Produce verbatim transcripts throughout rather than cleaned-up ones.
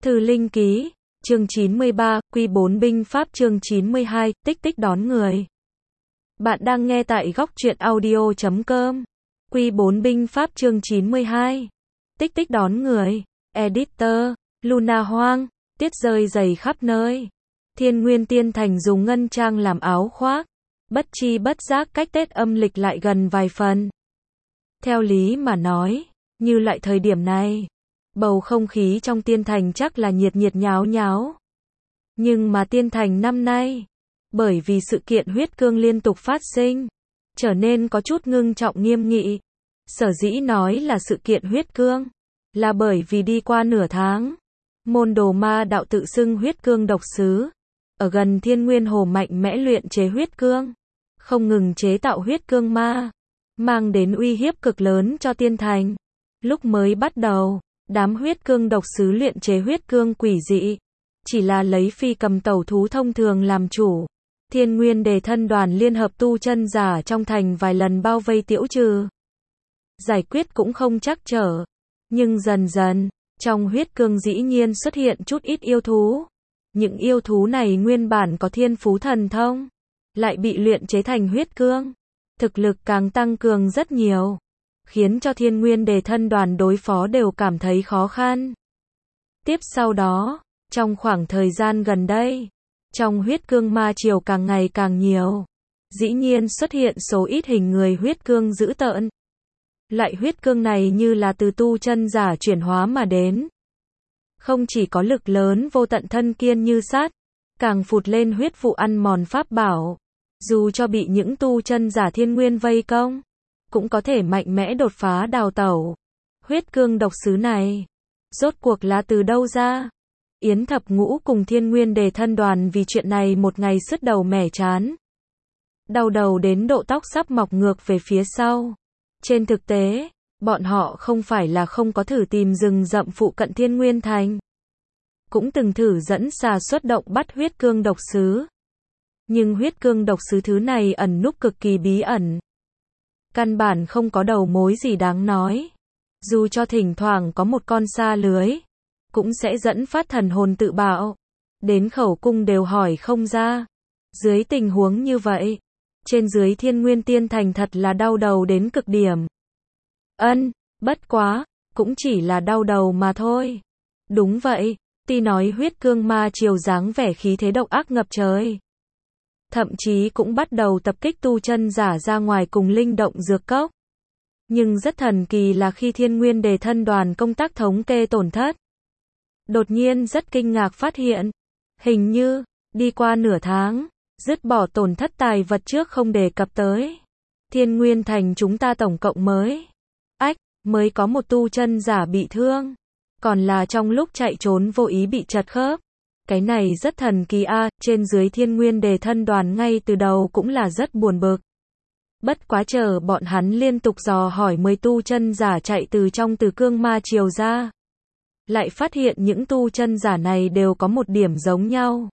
Thư Linh Ký, chương chín mươi ba, Quy bốn binh pháp chương chín mươi hai, tích tích đón người. Bạn đang nghe tại góc truyện audio chấm com. Quy bốn binh pháp chương chín mươi hai. Tích tích đón người. Editor, Luna Hoang, tiết rơi dày khắp nơi. Thiên Nguyên Tiên Thành dùng ngân trang làm áo khoác. Bất chi bất giác cách Tết âm lịch lại gần vài phần. Theo lý mà nói, như lại thời điểm này, bầu không khí trong Tiên Thành chắc là nhiệt nhiệt nháo nháo. Nhưng mà Tiên Thành năm nay, bởi vì sự kiện huyết cương liên tục phát sinh, trở nên có chút ngưng trọng nghiêm nghị. Sở dĩ nói là sự kiện huyết cương, là bởi vì đi qua nửa tháng, môn đồ ma đạo tự xưng huyết cương độc sứ, ở gần Thiên Nguyên Hồ mạnh mẽ luyện chế huyết cương, không ngừng chế tạo huyết cương ma, mang đến uy hiếp cực lớn cho Tiên Thành. Lúc mới bắt đầu, đám huyết cương độc sứ luyện chế huyết cương quỷ dị, chỉ là lấy phi cầm tẩu thú thông thường làm chủ. Thiên Nguyên Đề Thân đoàn liên hợp tu chân giả trong thành vài lần bao vây tiễu trừ. Giải quyết cũng không trắc trở. Nhưng dần dần, trong huyết cương dĩ nhiên xuất hiện chút ít yêu thú. Những yêu thú này nguyên bản có thiên phú thần thông, lại bị luyện chế thành huyết cương. Thực lực càng tăng cường rất nhiều, khiến cho Thiên Nguyên Đề Thân đoàn đối phó đều cảm thấy khó khăn. Tiếp sau đó, trong khoảng thời gian gần đây, trong huyết cương ma triều càng ngày càng nhiều, dĩ nhiên xuất hiện số ít hình người huyết cương dữ tợn. Loại huyết cương này như là từ tu chân giả chuyển hóa mà đến. Không chỉ có lực lớn vô tận thân kiên như sát, càng phụt lên huyết vụ ăn mòn pháp bảo. Dù cho bị những tu chân giả thiên nguyên vây công, cũng có thể mạnh mẽ đột phá đào tẩu. Huyết cương độc sứ này, rốt cuộc là từ đâu ra? Yến Thập Ngũ cùng Thiên Nguyên Đề Thân đoàn vì chuyện này một ngày sứt đầu mẻ chán. Đau đầu đến độ tóc sắp mọc ngược về phía sau. Trên thực tế, bọn họ không phải là không có thử tìm rừng rậm phụ cận Thiên Nguyên Thành. Cũng từng thử dẫn xà xuất động bắt huyết cương độc sứ. Nhưng huyết cương độc sứ thứ này ẩn núp cực kỳ bí ẩn. Căn bản không có đầu mối gì đáng nói. Dù cho thỉnh thoảng có một con sa lưới, cũng sẽ dẫn phát thần hồn tự bạo. Đến khẩu cung đều hỏi không ra. Dưới tình huống như vậy, trên dưới Thiên Nguyên Tiên Thành thật là đau đầu đến cực điểm. Ân, bất quá, cũng chỉ là đau đầu mà thôi. Đúng vậy, tuy nói huyết cương ma triều dáng vẻ khí thế độc ác ngập trời. Thậm chí cũng bắt đầu tập kích tu chân giả ra ngoài cùng linh động dược cốc. Nhưng rất thần kỳ là khi Thiên Nguyên Đề Thân đoàn công tác thống kê tổn thất, đột nhiên rất kinh ngạc phát hiện, hình như, đi qua nửa tháng, dứt bỏ tổn thất tài vật trước không đề cập tới. Thiên Nguyên Thành chúng ta tổng cộng mới, ách, mới có một tu chân giả bị thương, còn là trong lúc chạy trốn vô ý bị trật khớp. Cái này rất thần kỳ a, trên dưới Thiên Nguyên Đề Thân đoàn ngay từ đầu cũng là rất buồn bực. Bất quá chờ bọn hắn liên tục dò hỏi mười tu chân giả chạy từ trong Từ Cương ma triều ra, lại phát hiện những tu chân giả này đều có một điểm giống nhau.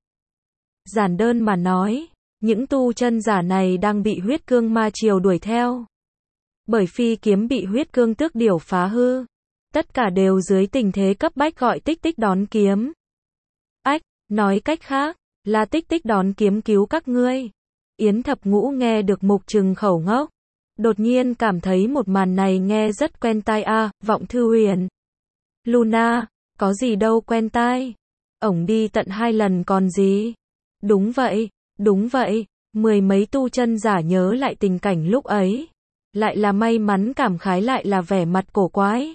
Giản đơn mà nói, những tu chân giả này đang bị huyết cương ma triều đuổi theo. Bởi phi kiếm bị huyết cương tước điểu phá hư. Tất cả đều dưới tình thế cấp bách gọi tích tích đón kiếm. Ách, nói cách khác, là tích tích đón kiếm cứu các ngươi. Yến Thập Ngũ nghe được mục trừng khẩu ngốc. Đột nhiên cảm thấy một màn này nghe rất quen tai a, Vọng Thư Huyền. Luna, có gì đâu quen tai. Ổng đi tận hai lần còn gì. Đúng vậy, đúng vậy, mười mấy tu chân giả nhớ lại tình cảnh lúc ấy. Lại là may mắn cảm khái lại là vẻ mặt cổ quái.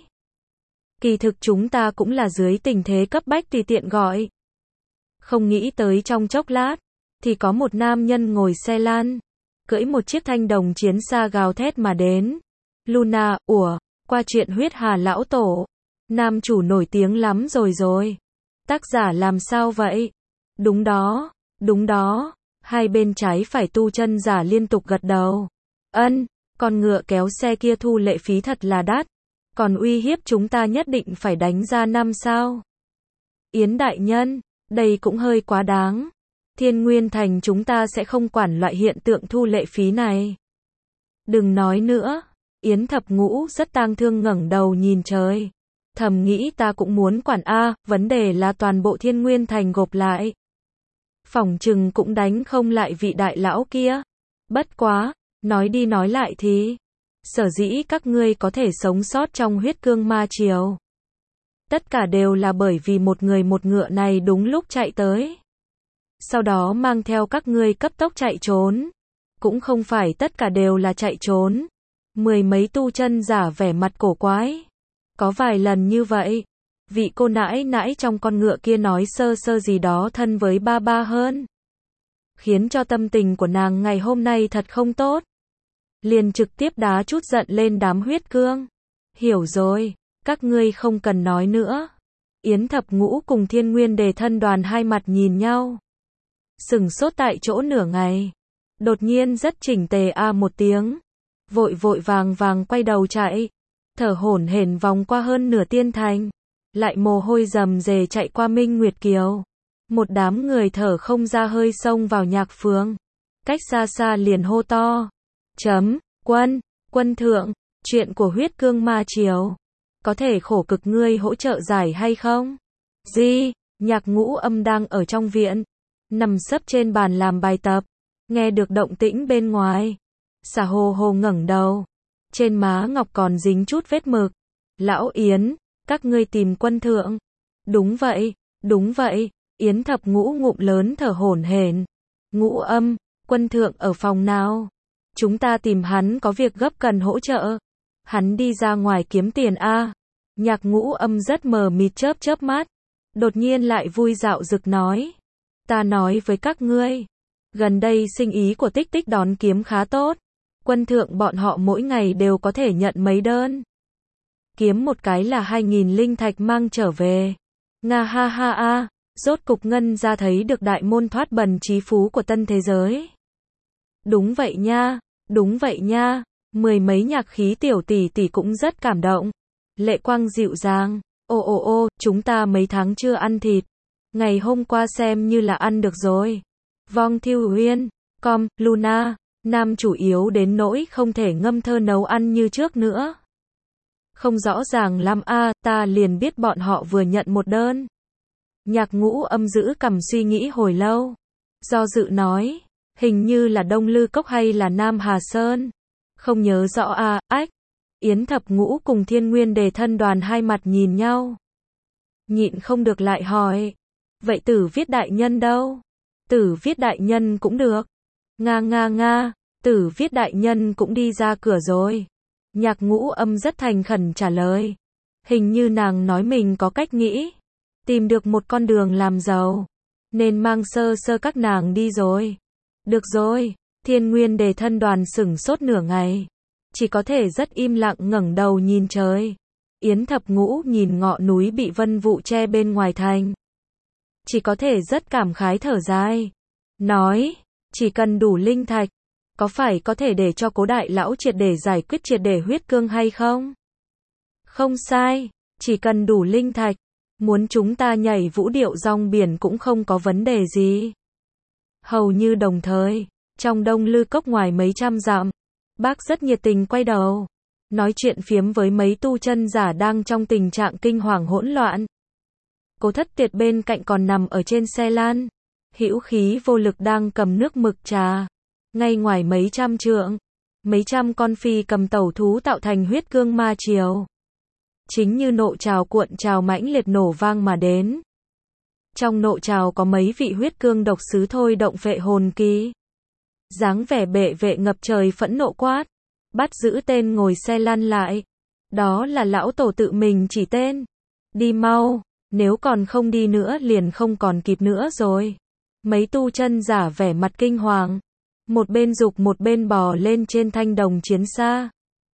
Kỳ thực chúng ta cũng là dưới tình thế cấp bách tùy tiện gọi. Không nghĩ tới trong chốc lát, thì có một nam nhân ngồi xe lan, cưỡi một chiếc thanh đồng chiến xa gào thét mà đến. Luna, ủa, qua chuyện huyết hà lão tổ, nam chủ nổi tiếng lắm rồi rồi. Tác giả làm sao vậy? Đúng đó, đúng đó, hai bên trái phải tu chân giả liên tục gật đầu. Ân, con ngựa kéo xe kia thu lệ phí thật là đắt, còn uy hiếp chúng ta nhất định phải đánh ra năm sao. Yến đại nhân, đây cũng hơi quá đáng. Thiên Nguyên Thành chúng ta sẽ không quản loại hiện tượng thu lệ phí này. Đừng nói nữa. Yến Thập Ngũ rất tang thương ngẩng đầu nhìn trời. Thầm nghĩ ta cũng muốn quản a, vấn đề là toàn bộ Thiên Nguyên Thành gộp lại. Phỏng chừng cũng đánh không lại vị đại lão kia. Bất quá, nói đi nói lại thì, sở dĩ các ngươi có thể sống sót trong huyết cương ma triều. Tất cả đều là bởi vì một người một ngựa này đúng lúc chạy tới. Sau đó mang theo các ngươi cấp tốc chạy trốn. Cũng không phải tất cả đều là chạy trốn. Mười mấy tu chân giả vẻ mặt cổ quái. Có vài lần như vậy. Vị cô nãi nãi trong con ngựa kia nói sơ sơ gì đó thân với ba ba hơn. Khiến cho tâm tình của nàng ngày hôm nay thật không tốt. Liền trực tiếp đá chút giận lên đám huyết cương. Hiểu rồi, các ngươi không cần nói nữa. Yến Thập Ngũ cùng Thiên Nguyên Đề thân đoàn hai mặt nhìn nhau. Sừng sốt tại chỗ nửa ngày. Đột nhiên rất chỉnh tề a một tiếng. Vội vội vàng vàng quay đầu chạy. Thở hổn hển vòng qua hơn nửa tiên thành. Lại mồ hôi rầm rề chạy qua Minh Nguyệt Kiều. Một đám người thở không ra hơi xông vào nhạc phường. Cách xa xa liền hô to. Chấm, quân, quân thượng, chuyện của huyết cương ma triều. Có thể khổ cực ngươi hỗ trợ giải hay không? Gì? Nhạc Ngũ Âm đang ở trong viện. Nằm sấp trên bàn làm bài tập. Nghe được động tĩnh bên ngoài. Xà hồ hồ ngẩng đầu. Trên má ngọc còn dính chút vết mực. Lão Yến, các ngươi tìm quân thượng. Đúng vậy, đúng vậy. Yến Thập Ngũ ngụm lớn thở hổn hển. Ngũ Âm, quân thượng ở phòng nào? Chúng ta tìm hắn có việc gấp cần hỗ trợ. Hắn đi ra ngoài kiếm tiền a. Nhạc Ngũ Âm rất mờ mịt chớp chớp mắt. Đột nhiên lại vui dạo rực nói. Ta nói với các ngươi. Gần đây sinh ý của Tích Tích đón kiếm khá tốt. Quân thượng bọn họ mỗi ngày đều có thể nhận mấy đơn. Kiếm một cái là hai nghìn linh thạch mang trở về. Nga ha ha a. Rốt cục Ngân ra thấy được đại môn thoát bần trí phú của tân thế giới. Đúng vậy nha, đúng vậy nha. Mười mấy nhạc khí tiểu tỷ tỷ cũng rất cảm động. Lệ quang dịu dàng. Ô ô ô, chúng ta mấy tháng chưa ăn thịt. Ngày hôm qua xem như là ăn được rồi. Vong Thiêu Huyên, Com, Luna, Nam chủ yếu đến nỗi không thể ngâm thơ nấu ăn như trước nữa. Không rõ ràng lắm a, ta liền biết bọn họ vừa nhận một đơn. Nhạc Ngũ Âm giữ cằm suy nghĩ hồi lâu. Do dự nói, hình như là Đông Lư Cốc hay là Nam Hà Sơn. Không nhớ rõ a, ách. Yến Thập Ngũ cùng Thiên Nguyên Đề thân đoàn hai mặt nhìn nhau. Nhịn không được lại hỏi. Vậy Tử Viết đại nhân đâu? Tử Viết đại nhân cũng được. Nga nga nga, Tử Viết đại nhân cũng đi ra cửa rồi. Nhạc Ngũ Âm rất thành khẩn trả lời. Hình như nàng nói mình có cách nghĩ. Tìm được một con đường làm giàu. Nên mang sơ sơ các nàng đi rồi. Được rồi, Thiên Nguyên Đề thân đoàn sửng sốt nửa ngày. Chỉ có thể rất im lặng ngẩng đầu nhìn trời. Yến Thập Ngũ nhìn ngọn núi bị vân vụ che bên ngoài thành. Chỉ có thể rất cảm khái thở dài. Nói, chỉ cần đủ linh thạch. Có phải có thể để cho Cố đại lão triệt để giải quyết triệt để huyết cương hay không? Không sai, chỉ cần đủ linh thạch. Muốn chúng ta nhảy vũ điệu rong biển cũng không có vấn đề gì. Hầu như đồng thời, trong Đông Lư Cốc ngoài mấy trăm dặm, bác rất nhiệt tình quay đầu, nói chuyện phiếm với mấy tu chân giả đang trong tình trạng kinh hoàng hỗn loạn. Cố Thất Tiệt bên cạnh còn nằm ở trên xe lan, hữu khí vô lực đang cầm nước mực trà. Ngay ngoài mấy trăm trượng, mấy trăm con phi cầm tẩu thú tạo thành huyết cương ma triều. Chính như nộ trào cuộn trào mãnh liệt nổ vang mà đến. Trong nộ trào có mấy vị huyết cương độc sứ thôi động phệ hồn kỳ. Dáng vẻ bệ vệ ngập trời phẫn nộ quát. Bắt giữ tên ngồi xe lăn lại. Đó là lão tổ tự mình chỉ tên. Đi mau, nếu còn không đi nữa liền không còn kịp nữa rồi. Mấy tu chân giả vẻ mặt kinh hoàng. Một bên dục một bên bò lên trên thanh đồng chiến xa.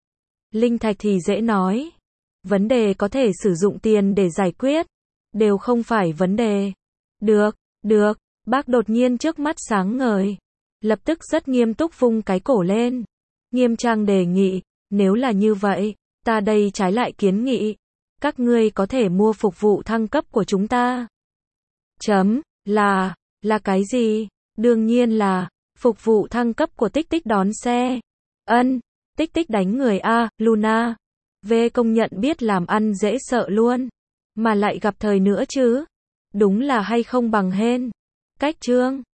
Linh thạch thì dễ nói. Vấn đề có thể sử dụng tiền để giải quyết. Đều không phải vấn đề. Được, được, bác đột nhiên trước mắt sáng ngời. Lập tức rất nghiêm túc vung cái cổ lên. Nghiêm trang đề nghị, nếu là như vậy, ta đây trái lại kiến nghị. Các ngươi có thể mua phục vụ thăng cấp của chúng ta. Chấm, là, là cái gì? Đương nhiên là, phục vụ thăng cấp của Tích Tích đón xe. Ân, Tích Tích đánh người a, Luna. V công nhận biết làm ăn dễ sợ luôn. Mà lại gặp thời nữa chứ. Đúng là hay không bằng hên. Cách chương